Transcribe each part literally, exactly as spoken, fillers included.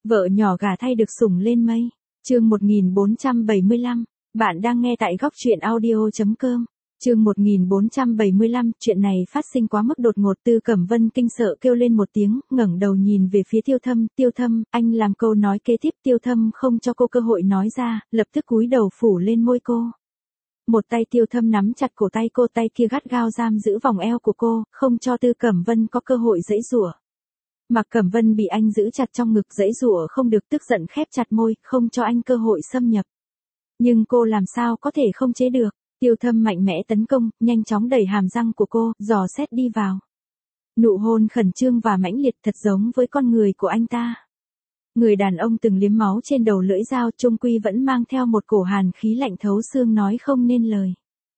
Vợ nhỏ gả thay được sủng lên mây. Chương một nghìn bốn trăm bảy mươi lăm. Bạn đang nghe tại góc truyện audio chấm com. Chương một nghìn bốn trăm bảy mươi lăm, chuyện này phát sinh quá mức đột ngột. Tư Cẩm Vân kinh sợ kêu lên một tiếng, ngẩng đầu nhìn về phía Tiêu Thâm, "Tiêu Thâm, anh làm câu nói kế tiếp." Tiêu Thâm không cho cô cơ hội nói ra, lập tức cúi đầu phủ lên môi cô. Một tay Tiêu Thâm nắm chặt cổ tay cô, tay kia gắt gao giam giữ vòng eo của cô, không cho Tư Cẩm Vân có cơ hội giãy giụa. Mạc Cẩm Vân bị anh giữ chặt trong ngực, giãy giụa không được, tức giận khép chặt môi, không cho anh cơ hội xâm nhập. Nhưng cô làm sao có thể không chế được? Tiêu Thâm mạnh mẽ tấn công, nhanh chóng đẩy hàm răng của cô, dò xét đi vào. Nụ hôn khẩn trương và mãnh liệt thật giống với con người của anh ta. Người đàn ông từng liếm máu trên đầu lưỡi dao, chung quy vẫn mang theo một cổ hàn khí lạnh thấu xương nói không nên lời.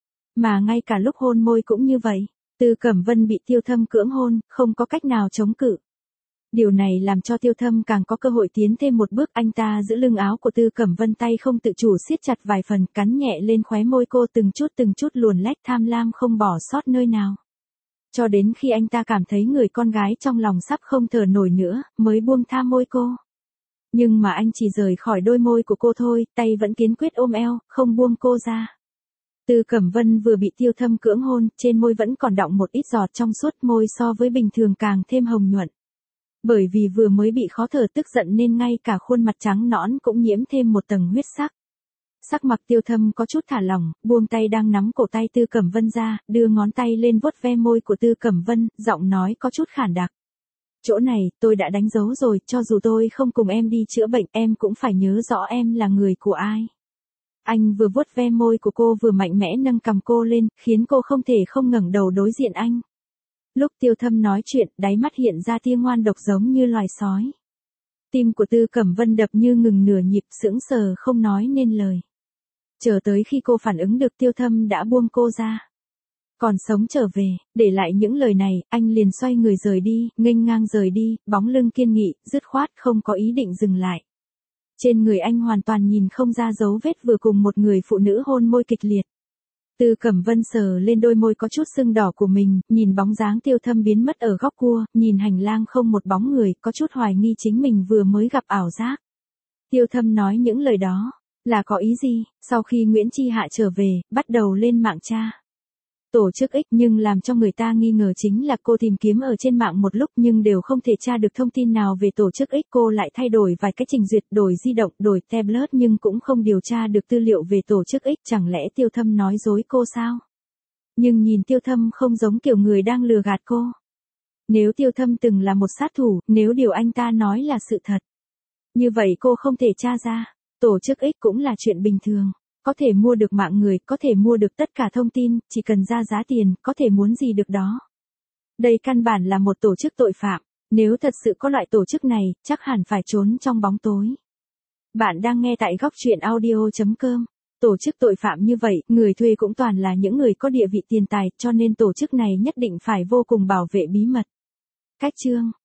Mà ngay cả lúc hôn môi cũng như vậy, Tư Cẩm Vân bị Tiêu Thâm cưỡng hôn, không có cách nào chống cự. Điều này làm cho Tiêu Thâm càng có cơ hội tiến thêm một bước, anh ta giữ lưng áo của Tư Cẩm Vân, tay không tự chủ siết chặt vài phần, cắn nhẹ lên khóe môi cô, từng chút từng chút luồn lách tham lam không bỏ sót nơi nào. Cho đến khi anh ta cảm thấy người con gái trong lòng sắp không thở nổi nữa, mới buông tha môi cô. Nhưng mà anh chỉ rời khỏi đôi môi của cô thôi, tay vẫn kiên quyết ôm eo, không buông cô ra. Tư Cẩm Vân vừa bị Tiêu Thâm cưỡng hôn, trên môi vẫn còn đọng một ít giọt trong suốt, môi so với bình thường càng thêm hồng nhuận. Bởi vì vừa mới bị khó thở tức giận nên ngay cả khuôn mặt trắng nõn cũng nhiễm thêm một tầng huyết sắc. Sắc mặt Tiêu Thâm có chút thả lỏng, buông tay đang nắm cổ tay Tư Cẩm Vân ra, đưa ngón tay lên vuốt ve môi của Tư Cẩm Vân, giọng nói có chút khản đặc. "Chỗ này, tôi đã đánh dấu rồi, cho dù tôi không cùng em đi chữa bệnh, em cũng phải nhớ rõ em là người của ai." Anh vừa vuốt ve môi của cô vừa mạnh mẽ nâng cằm cô lên, khiến cô không thể không ngẩng đầu đối diện anh. Lúc Tiêu Thâm nói chuyện, đáy mắt hiện ra tia ngoan độc giống như loài sói. Tim của Tư Cẩm Vân đập như ngừng nửa nhịp, sững sờ không nói nên lời. Chờ tới khi cô phản ứng được, Tiêu Thâm đã buông cô ra. "Còn sống trở về." Để lại những lời này, anh liền xoay người rời đi, nghênh ngang rời đi, bóng lưng kiên nghị, dứt khoát, không có ý định dừng lại. Trên người anh hoàn toàn nhìn không ra dấu vết vừa cùng một người phụ nữ hôn môi kịch liệt. Tư Cẩm Vân sờ lên đôi môi có chút sưng đỏ của mình, nhìn bóng dáng Tiêu Thâm biến mất ở góc cua, nhìn hành lang không một bóng người, có chút hoài nghi chính mình vừa mới gặp ảo giác. Tiêu Thâm nói những lời đó, là có ý gì? Sau khi Nguyễn Chi Hạ trở về, bắt đầu lên mạng tra tổ chức X, nhưng làm cho người ta nghi ngờ chính là cô tìm kiếm ở trên mạng một lúc nhưng đều không thể tra được thông tin nào về tổ chức X. Cô lại thay đổi vài cái trình duyệt, đổi di động, đổi tablet nhưng cũng không điều tra được tư liệu về tổ chức X. Chẳng lẽ Tiêu Thâm nói dối cô sao? Nhưng nhìn Tiêu Thâm không giống kiểu người đang lừa gạt cô. Nếu Tiêu Thâm từng là một sát thủ, nếu điều anh ta nói là sự thật, như vậy cô không thể tra ra. Tổ chức X cũng là chuyện bình thường. Có thể mua được mạng người, có thể mua được tất cả thông tin, chỉ cần ra giá tiền, có thể muốn gì được đó. Đây căn bản là một tổ chức tội phạm. Nếu thật sự có loại tổ chức này, chắc hẳn phải trốn trong bóng tối. Bạn đang nghe tại góc truyện audio chấm com. Tổ chức tội phạm như vậy, người thuê cũng toàn là những người có địa vị tiền tài, cho nên tổ chức này nhất định phải vô cùng bảo vệ bí mật. Cách chương